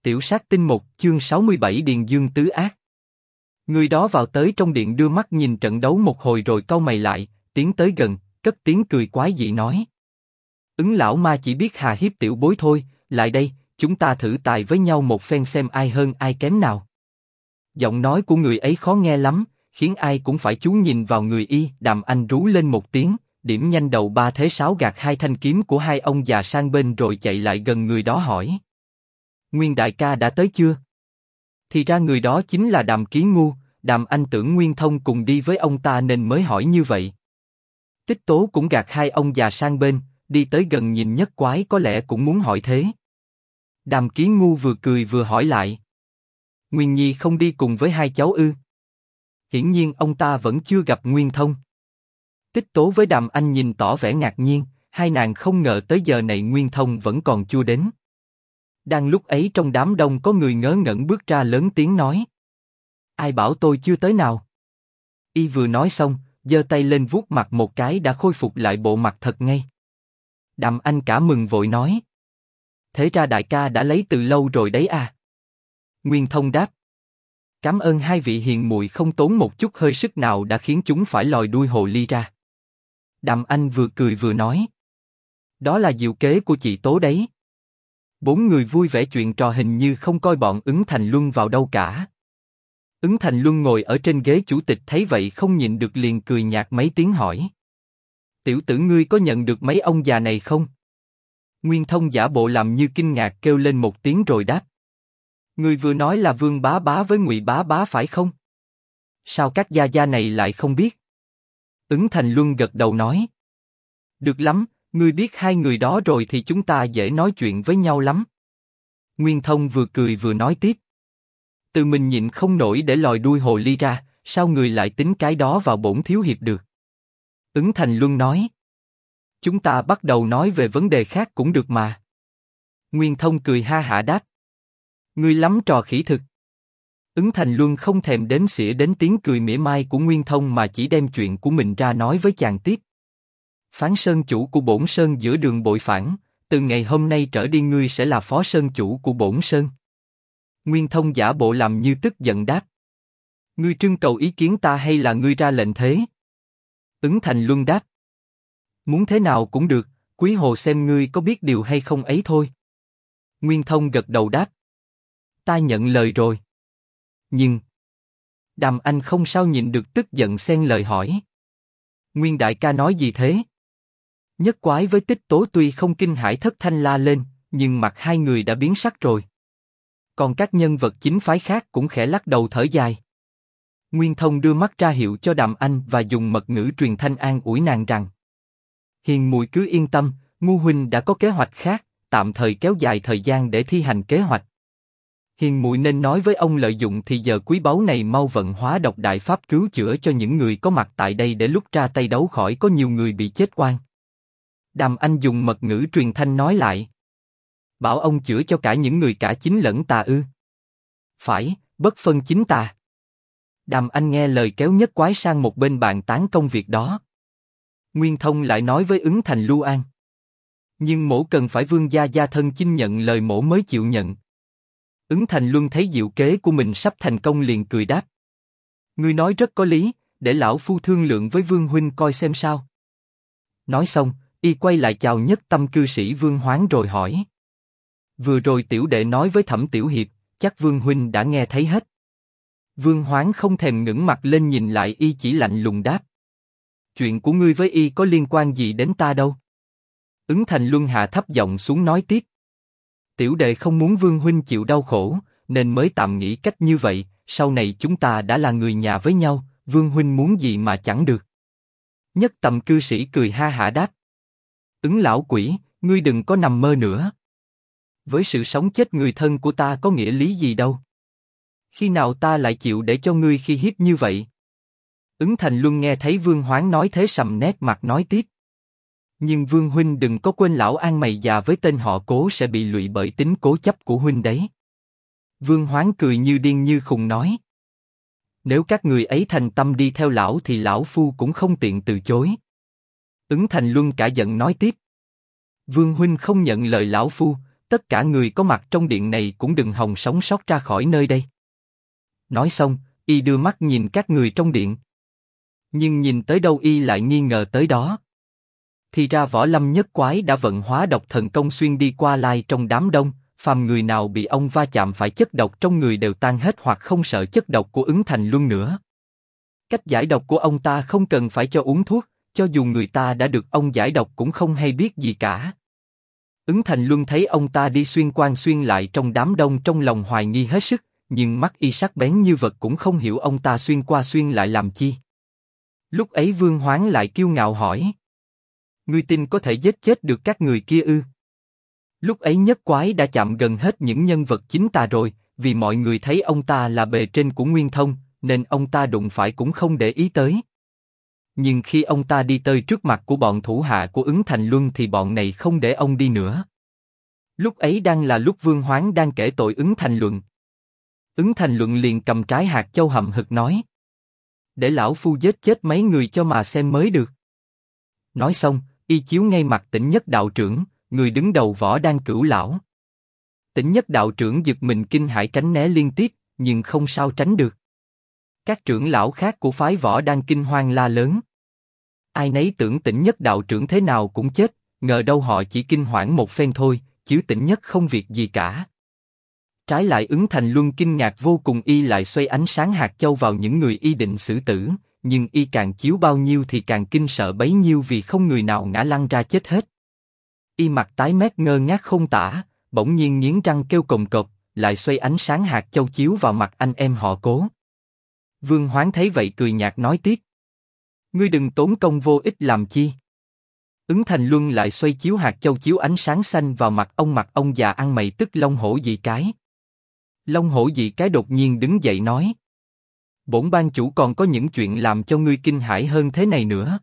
Tiểu sát tinh 1, chương 67 Điền Dương tứ ác. Người đó vào tới trong điện đưa mắt nhìn trận đấu một hồi rồi cau mày lại, tiến tới gần, cất tiếng cười quái dị nói. Ứng lão ma chỉ biết hà hiếp tiểu bối thôi, lại đây, chúng ta thử tài với nhau một phen xem ai hơn ai kém nào. Giọng nói của người ấy khó nghe lắm, khiến ai cũng phải chú nhìn vào người y. Đàm Anh rú lên một tiếng, điểm nhanh đầu ba thế sáo gạt hai thanh kiếm của hai ông già sang bên rồi chạy lại gần người đó hỏi. Nguyên đại ca đã tới chưa? Thì ra người đó chính là Đàm Ký Ngu. Đàm Anh tưởng Nguyên Thông cùng đi với ông ta nên mới hỏi như vậy. Tích Tố cũng gạt hai ông già sang bên, đi tới gần nhìn Nhất Quái có lẽ cũng muốn hỏi thế. Đàm Ký Ngu vừa cười vừa hỏi lại. Nguyên Nhi không đi cùng với hai cháu ư? Hiển nhiên ông ta vẫn chưa gặp Nguyên Thông. Tích Tố với Đàm Anh nhìn tỏ vẻ ngạc nhiên, hai nàng không ngờ tới giờ này Nguyên Thông vẫn còn chưa đến. Đang lúc ấy trong đám đông có người ngớ ngẩn bước ra lớn tiếng nói. Ai bảo tôi chưa tới nào? Y vừa nói xong, giơ tay lên vuốt mặt một cái đã khôi phục lại bộ mặt thật ngay. Đàm Anh cả mừng vội nói. Thế ra đại ca đã lấy từ lâu rồi đấy à? Nguyên Thông đáp. Cảm ơn hai vị hiền muội không tốn một chút hơi sức nào đã khiến chúng phải lòi đuôi hồ ly ra. Đàm Anh vừa cười vừa nói. Đó là diệu kế của chị Tố đấy. Bốn người vui vẻ chuyện trò hình như không coi bọn Ứng Thành Luân vào đâu cả. Ứng Thành Luân ngồi ở trên ghế chủ tịch thấy vậy không nhịn được liền cười nhạt mấy tiếng hỏi. Tiểu tử ngươi có nhận được mấy ông già này không? Nguyên Thông giả bộ làm như kinh ngạc kêu lên một tiếng rồi đáp. Ngươi vừa nói là Vương Bá Bá với Ngụy Bá Bá phải không? Sao các gia gia này lại không biết? Ứng Thành Luân gật đầu nói. Được lắm, ngươi biết hai người đó rồi thì chúng ta dễ nói chuyện với nhau lắm. Nguyên Thông vừa cười vừa nói tiếp. Tự mình nhịn không nổi để lòi đuôi hồ ly ra, sao người lại tính cái đó vào bổn thiếu hiệp được? Ứng Thành Luân nói. Chúng ta bắt đầu nói về vấn đề khác cũng được mà. Nguyên Thông cười ha hả đáp. Ngươi lắm trò khỉ thực. Ứng Thành Luân không thèm đếm xỉa đến tiếng cười mỉa mai của Nguyên Thông mà chỉ đem chuyện của mình ra nói với chàng tiếp. Phán sơn chủ của bổn sơn giữa đường bội phản, từ ngày hôm nay trở đi ngươi sẽ là phó sơn chủ của bổn sơn. Nguyên Thông giả bộ làm như tức giận đáp. Ngươi trưng cầu ý kiến ta hay là ngươi ra lệnh thế? Ứng Thành Luân đáp. Muốn thế nào cũng được, quý hồ xem ngươi có biết điều hay không ấy thôi. Nguyên Thông gật đầu đáp. Ta nhận lời rồi. Nhưng Đàm Anh không sao nhịn được tức giận xen lời hỏi. Nguyên đại ca nói gì thế? Nhất Quái với Tích Tố tuy không kinh hãi thất thanh la lên, nhưng mặt hai người đã biến sắc rồi. Còn các nhân vật chính phái khác cũng khẽ lắc đầu thở dài. Nguyên Thông đưa mắt ra hiệu cho Đàm Anh và dùng mật ngữ truyền thanh an ủi nàng rằng. Hiền muội cứ yên tâm, Ngu huynh đã có kế hoạch khác, tạm thời kéo dài thời gian để thi hành kế hoạch. Hiền muội nên nói với ông lợi dụng thì giờ quý báu này mau vận hóa độc đại pháp cứu chữa cho những người có mặt tại đây để lúc ra tay đấu khỏi có nhiều người bị chết oan. Đàm Anh dùng mật ngữ truyền thanh nói lại. Bảo ông chữa cho cả những người cả chính lẫn tà ư? Phải, bất phân chính tà. Đàm Anh nghe lời kéo Nhất Quái sang một bên bàn tán công việc đó. Nguyên Thông lại nói với Ứng Thành Lưu An. Nhưng mổ cần phải vương gia gia thân chinh nhận lời mổ mới chịu nhận. Ứng Thành Luân thấy diệu kế của mình sắp thành công liền cười đáp. Ngươi nói rất có lý, để lão phu thương lượng với Vương huynh coi xem sao. Nói xong, y quay lại chào Nhất Tâm cư sĩ Vương Hoáng rồi hỏi. Vừa rồi tiểu đệ nói với Thẩm tiểu hiệp, chắc Vương huynh đã nghe thấy hết. Vương Hoáng không thèm ngẩng mặt lên nhìn lại y chỉ lạnh lùng đáp. Chuyện của ngươi với y có liên quan gì đến ta đâu? Ứng Thành Luân hạ thấp giọng xuống nói tiếp. Tiểu đệ không muốn Vương huynh chịu đau khổ, nên mới tạm nghĩ cách như vậy, sau này chúng ta đã là người nhà với nhau, Vương huynh muốn gì mà chẳng được. Nhất Tầm cư sĩ cười ha hả đáp. Ứng lão quỷ, ngươi đừng có nằm mơ nữa. Với sự sống chết người thân của ta có nghĩa lý gì đâu. Khi nào ta lại chịu để cho ngươi khi hiếp như vậy? Ứng Thành Luân nghe thấy Vương Hoáng nói thế sầm nét mặt nói tiếp. Nhưng Vương huynh đừng có quên lão An mày già với tên họ Cố sẽ bị lụy bởi tính cố chấp của huynh đấy. Vương Hoáng cười như điên như khùng nói. Nếu các người ấy thành tâm đi theo lão thì lão phu cũng không tiện từ chối. Ứng Thành Luân cả giận nói tiếp. Vương huynh không nhận lời lão phu, tất cả người có mặt trong điện này cũng đừng hòng sống sót ra khỏi nơi đây. Nói xong, y đưa mắt nhìn các người trong điện. Nhưng nhìn tới đâu y lại nghi ngờ tới đó. Thì ra Võ Lâm Nhất Quái đã vận hóa độc thần công xuyên đi qua lại trong đám đông, phàm người nào bị ông va chạm phải chất độc trong người đều tan hết hoặc không sợ chất độc của Ứng Thành Luân nữa. Cách giải độc của ông ta không cần phải cho uống thuốc, cho dù người ta đã được ông giải độc cũng không hay biết gì cả. Ứng Thành Luân thấy ông ta đi xuyên qua xuyên lại trong đám đông trong lòng hoài nghi hết sức, nhưng mắt y sắc bén như vật cũng không hiểu ông ta xuyên qua xuyên lại làm chi. Lúc ấy Vương Hoán lại kiêu ngạo hỏi: ngươi tin có thể giết chết được các người kia ư? Lúc ấy Nhất Quái đã chạm gần hết những nhân vật chính tà rồi, vì mọi người thấy ông ta là bề trên của Nguyên Thông, nên ông ta đụng phải cũng không để ý tới. Nhưng khi ông ta đi tới trước mặt của bọn thủ hạ của Ứng Thành Luân thì bọn này không để ông đi nữa. Lúc ấy đang là lúc Vương Hoán đang kể tội Ứng Thành Luận. Ứng Thành Luận liền cầm trái hạt châu hậm hực nói: để lão phu giết chết mấy người cho mà xem mới được. Nói xong, y chiếu ngay mặt Tỉnh Nhất đạo trưởng, người đứng đầu Võ Đan Cửu lão. Tỉnh Nhất đạo trưởng giật mình kinh hãi tránh né liên tiếp, nhưng không sao tránh được. Các trưởng lão khác của phái Võ Đan kinh hoang la lớn. Ai nấy tưởng Tỉnh Nhất đạo trưởng thế nào cũng chết, ngờ đâu họ chỉ kinh hoảng một phen thôi, chứ Tỉnh Nhất không việc gì cả. Trái lại Ứng Thành Luân kinh ngạc vô cùng, y lại xoay ánh sáng hạt châu vào những người y định xử tử, nhưng y càng chiếu bao nhiêu thì càng kinh sợ bấy nhiêu vì không người nào ngã lăn ra chết hết. Y mặt tái mét ngơ ngác không tả, bỗng nhiên nghiến răng kêu cồn cộp, lại xoay ánh sáng hạt châu chiếu vào mặt anh em họ Cố. Vương Hoán thấy vậy cười nhạt nói tiếp: ngươi đừng tốn công vô ích làm chi. Ứng Thành Luân lại xoay chiếu hạt châu chiếu ánh sáng xanh vào mặt ông già ăn mày tức Long Hổ Dị Cái. Long Hổ Dị Cái đột nhiên đứng dậy nói: bổn ban chủ còn có những chuyện làm cho ngươi kinh hãi hơn thế này nữa.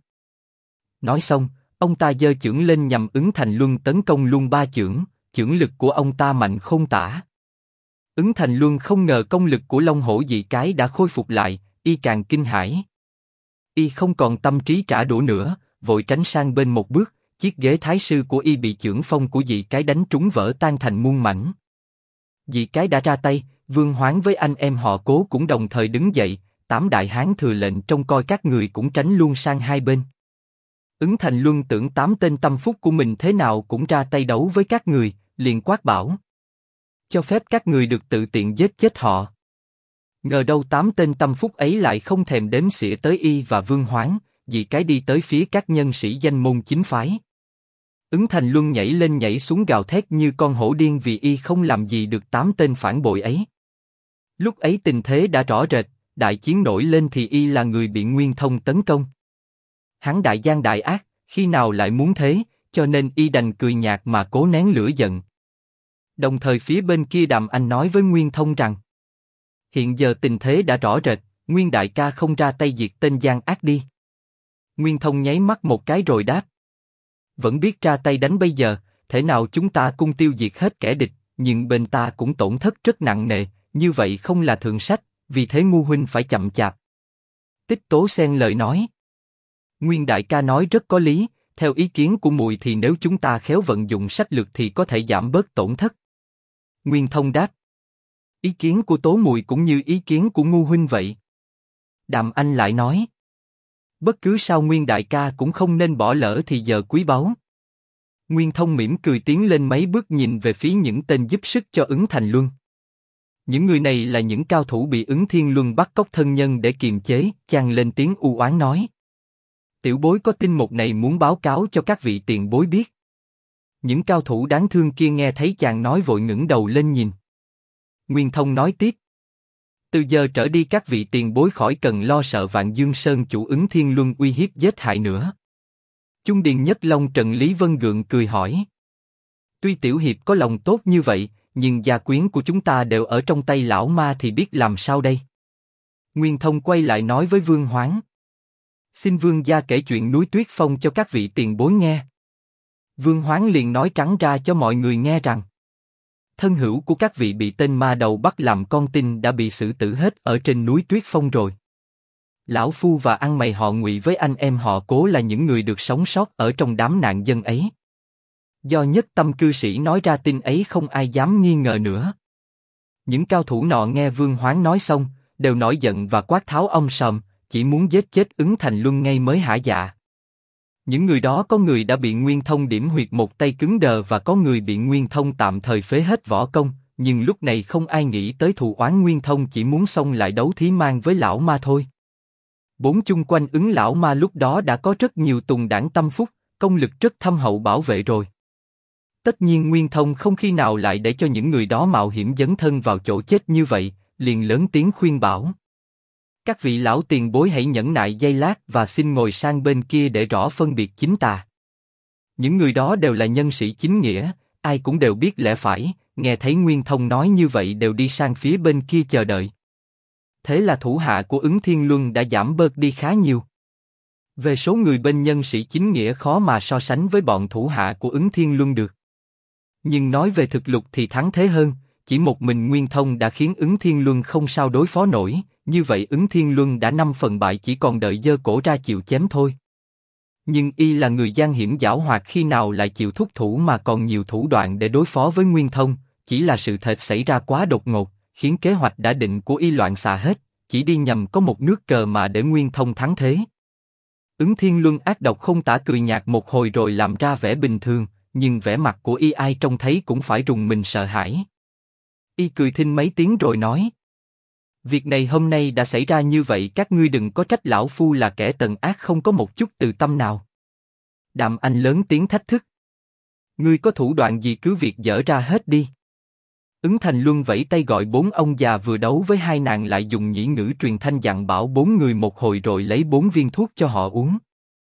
Nói xong, ông ta giơ chưởng lên nhằm Ứng Thành Luân tấn công luôn ba chưởng, chưởng lực của ông ta mạnh không tả. Ứng Thành Luân không ngờ công lực của Long Hổ Dị Cái đã khôi phục lại, y càng kinh hãi. Y không còn tâm trí trả đũa nữa, vội tránh sang bên một bước, chiếc ghế thái sư của y bị chưởng phong của Dị Cái đánh trúng vỡ tan thành muôn mảnh. Dị Cái đã ra tay, Vương Hoán với anh em họ Cố cũng đồng thời đứng dậy, 8 đại hán thừa lệnh trông coi các người cũng tránh luôn sang hai bên. Ứng Thành Luân tưởng 8 tên tâm phúc của mình thế nào cũng ra tay đấu với các người, liền quát bảo: cho phép các người được tự tiện giết chết họ. Ngờ đâu 8 tên tâm phúc ấy lại không thèm đếm xỉa tới y và Vương Hoán, Dị Cái đi tới phía các nhân sĩ danh môn chính phái. Ứng Thành Luân nhảy lên nhảy xuống gào thét như con hổ điên vì y không làm gì được 8 tên phản bội ấy. Lúc ấy tình thế đã rõ rệt, đại chiến nổi lên thì y là người bị Nguyên Thông tấn công. Hắn đại gian đại ác, khi nào lại muốn thế, cho nên y đành cười nhạt mà cố nén lửa giận. Đồng thời phía bên kia Đàm Anh nói với Nguyên Thông rằng: hiện giờ tình thế đã rõ rệt, Nguyên đại ca không ra tay diệt tên gian ác đi. Nguyên Thông nháy mắt một cái rồi đáp: vẫn biết ra tay đánh bây giờ, thể nào chúng ta cùng tiêu diệt hết kẻ địch, nhưng bên ta cũng tổn thất rất nặng nề, như vậy không là thượng sách, vì thế ngu huynh phải chậm chạp. Tích Tố xen lời nói: Nguyên đại ca nói rất có lý, theo ý kiến của muội thì nếu chúng ta khéo vận dụng sách lược thì có thể giảm bớt tổn thất. Nguyên Thông đáp: ý kiến của Tố muội cũng như ý kiến của ngu huynh vậy. Đàm Anh lại nói: bất cứ sao Nguyên đại ca cũng không nên bỏ lỡ thì giờ quý báu. Nguyên Thông mỉm cười tiến lên mấy bước nhìn về phía những tên giúp sức cho Ứng Thành Luân. Những người này là những cao thủ bị Ứng Thiên Luân bắt cóc thân nhân để kiềm chế, chàng lên tiếng u oán nói: tiểu bối có tin một này muốn báo cáo cho các vị tiền bối biết. Những cao thủ đáng thương kia nghe thấy chàng nói vội ngẩng đầu lên nhìn. Nguyên Thông nói tiếp: từ giờ trở đi các vị tiền bối khỏi cần lo sợ Vạn Dương Sơn chủ Ứng Thiên Luân uy hiếp giết hại nữa. Trung Điền Nhất Long Trần Lý Vân gượng cười hỏi: tuy tiểu hiệp có lòng tốt như vậy, nhưng gia quyến của chúng ta đều ở trong tay lão ma thì biết làm sao đây? Nguyên Thông quay lại nói với Vương Hoán: xin vương gia kể chuyện núi Tuyết Phong cho các vị tiền bối nghe. Vương Hoán liền nói trắng ra cho mọi người nghe rằng: thân hữu của các vị bị tên ma đầu bắt làm con tin đã bị xử tử hết ở trên núi Tuyết Phong rồi. Lão phu và ăn mày họ Ngụy với anh em họ Cố là những người được sống sót ở trong đám nạn dân ấy. Do nhất tâm cư sĩ nói ra tin ấy không ai dám nghi ngờ nữa. Những cao thủ nọ nghe Vương Hoán nói xong, đều nổi giận và quát tháo ông sòm, chỉ muốn giết chết Ứng Thành Luân ngay mới hả dạ. Những người đó có người đã bị Nguyên Thông điểm huyệt một tay cứng đờ và có người bị Nguyên Thông tạm thời phế hết võ công, nhưng lúc này không ai nghĩ tới thù oán Nguyên Thông chỉ muốn xông lại đấu thí mang với lão ma thôi. Bốn chung quanh Ứng lão ma lúc đó đã có rất nhiều tùng đảng tâm phúc, công lực rất thâm hậu bảo vệ rồi. Tất nhiên Nguyên Thông không khi nào lại để cho những người đó mạo hiểm dấn thân vào chỗ chết như vậy, liền lớn tiếng khuyên bảo. Các vị lão tiền bối hãy nhẫn nại giây lát và xin ngồi sang bên kia để rõ phân biệt chính tà. Những người đó đều là nhân sĩ chính nghĩa, ai cũng đều biết lẽ phải, nghe thấy Nguyên Thông nói như vậy đều đi sang phía bên kia chờ đợi. Thế là thủ hạ của Ứng Thiên Luân đã giảm bớt đi khá nhiều. Về số người bên nhân sĩ chính nghĩa khó mà so sánh với bọn thủ hạ của Ứng Thiên Luân được. Nhưng nói về thực lực thì thắng thế hơn, chỉ một mình Nguyên Thông đã khiến Ứng Thiên Luân không sao đối phó nổi, như vậy Ứng Thiên Luân đã 5 phần bại chỉ còn đợi giơ cổ ra chịu chém thôi. Nhưng y là người gian hiểm giảo hoạt khi nào lại chịu thúc thủ mà còn nhiều thủ đoạn để đối phó với Nguyên Thông, chỉ là sự thật xảy ra quá đột ngột, khiến kế hoạch đã định của y loạn xạ hết, chỉ đi nhầm có một nước cờ mà để Nguyên Thông thắng thế. Ứng Thiên Luân ác độc không tả cười nhạt một hồi rồi làm ra vẻ bình thường, nhưng vẻ mặt của y ai trông thấy cũng phải rùng mình sợ hãi. Y cười thinh mấy tiếng rồi nói: Việc này hôm nay đã xảy ra như vậy, các ngươi đừng có trách lão phu là kẻ tần ác không có một chút từ tâm nào. Đàm Anh lớn tiếng thách thức: Ngươi có thủ đoạn gì cứ việc dở ra hết đi. Ứng Thành Luân vẫy tay gọi 4 ông già vừa đấu với hai nàng lại dùng nhĩ ngữ truyền thanh dặn bảo 4 người một hồi rồi lấy 4 viên thuốc cho họ uống.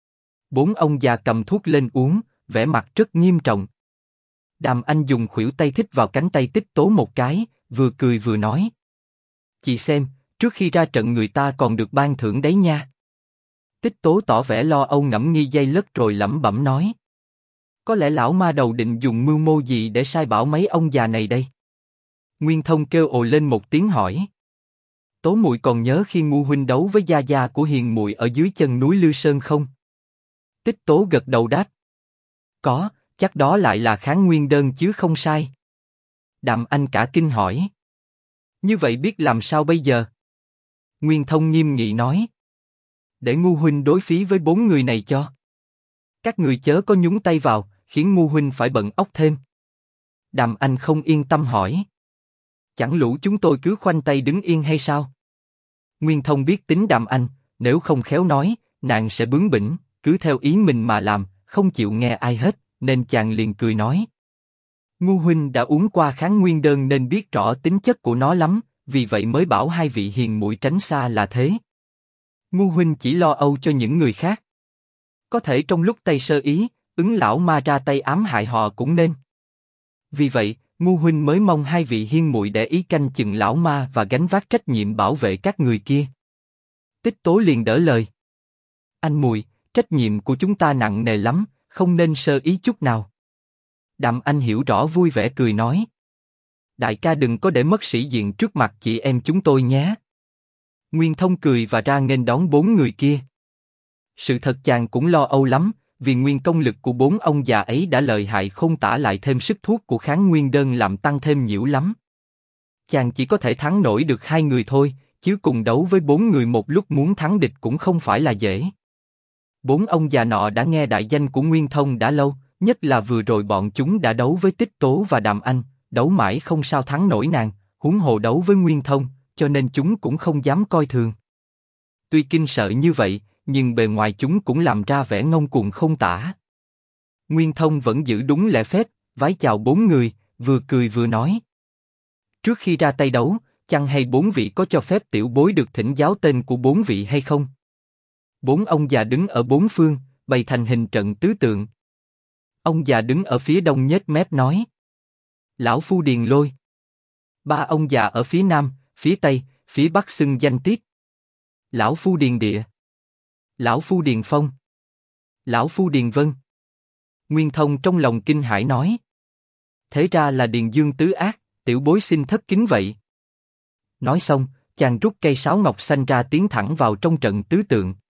4 ông già cầm thuốc lên uống, vẻ mặt rất nghiêm trọng. Đàm Anh dùng khuỷu tay thích vào cánh tay Tích Tố một cái, vừa cười vừa nói: Chị xem, trước khi ra trận người ta còn được ban thưởng đấy nha. Tích Tố tỏ vẻ lo âu ngẫm nghi giây lất rồi lẩm bẩm nói: Có lẽ lão ma đầu định dùng mưu mô gì để sai bảo mấy ông già này đây? Nguyên Thông kêu ồ lên một tiếng hỏi: Tố muội còn nhớ khi Ngu huynh đấu với gia gia của Hiền muội ở dưới chân núi Lư Sơn không? Tích Tố gật đầu đáp: Có, chắc đó lại là kháng nguyên đơn chứ không sai. Đàm Anh cả kinh hỏi: Như vậy biết làm sao bây giờ? Nguyên Thông nghiêm nghị nói: Để Ngu huynh đối phí với 4 người này cho. Các người chớ có nhúng tay vào, khiến Ngu huynh phải bận óc thêm. Đàm Anh không yên tâm hỏi: Chẳng lũ chúng tôi cứ khoanh tay đứng yên hay sao? Nguyên Thông biết tính Đàm Anh, nếu không khéo nói, nàng sẽ bướng bỉnh, cứ theo ý mình mà làm, không chịu nghe ai hết, nên chàng liền cười nói: Ngu huynh đã uống qua kháng nguyên đơn nên biết rõ tính chất của nó lắm, vì vậy mới bảo hai vị hiền muội tránh xa là thế. Ngu huynh chỉ lo âu cho những người khác. Có thể trong lúc tay sơ ý, Ứng lão ma ra tay ám hại họ cũng nên. Vì vậy, Ngu huynh mới mong hai vị hiền muội để ý canh chừng lão ma và gánh vác trách nhiệm bảo vệ các người kia. Tích Tố liền đỡ lời: Anh muội, trách nhiệm của chúng ta nặng nề lắm, không nên sơ ý chút nào. Đàm Anh hiểu rõ vui vẻ cười nói: Đại ca đừng có để mất sĩ diện trước mặt chị em chúng tôi nhé. Nguyên Thông cười và ra nghênh đón 4 người kia. Sự thật chàng cũng lo âu lắm, vì nguyên công lực của 4 ông già ấy đã lợi hại không tả, lại thêm sức thuốc của kháng nguyên đơn làm tăng thêm nhiều lắm. Chàng chỉ có thể thắng nổi được 2 người thôi, chứ cùng đấu với 4 người một lúc muốn thắng địch cũng không phải là dễ. 4 ông già nọ đã nghe đại danh của Nguyên Thông đã lâu, nhất là vừa rồi bọn chúng đã đấu với Tích Tố và Đàm Anh, đấu mãi không sao thắng nổi nàng, huống hồ đấu với Nguyên Thông, cho nên chúng cũng không dám coi thường. Tuy kinh sợ như vậy, nhưng bề ngoài chúng cũng làm ra vẻ ngông cuồng không tả. Nguyên Thông vẫn giữ đúng lễ phép, vái chào 4 người, vừa cười vừa nói: Trước khi ra tay đấu, chăng hay 4 vị có cho phép tiểu bối được thỉnh giáo tên của 4 vị hay không? 4 ông già đứng ở 4 phương, bày thành hình trận tứ tượng. Ông già đứng ở phía đông nhếch mép nói: Lão phu Điền Lôi. 3 ông già ở phía nam, phía tây, phía bắc xưng danh tiếp: Lão phu Điền Địa, Lão phu Điền Phong, Lão phu Điền Vân. Nguyên Thông trong lòng kinh hãi nói: Thế ra là Điền Dương tứ ác, tiểu bối xin thất kính vậy. Nói xong, chàng rút cây sáo ngọc xanh ra tiến thẳng vào trong trận tứ tượng.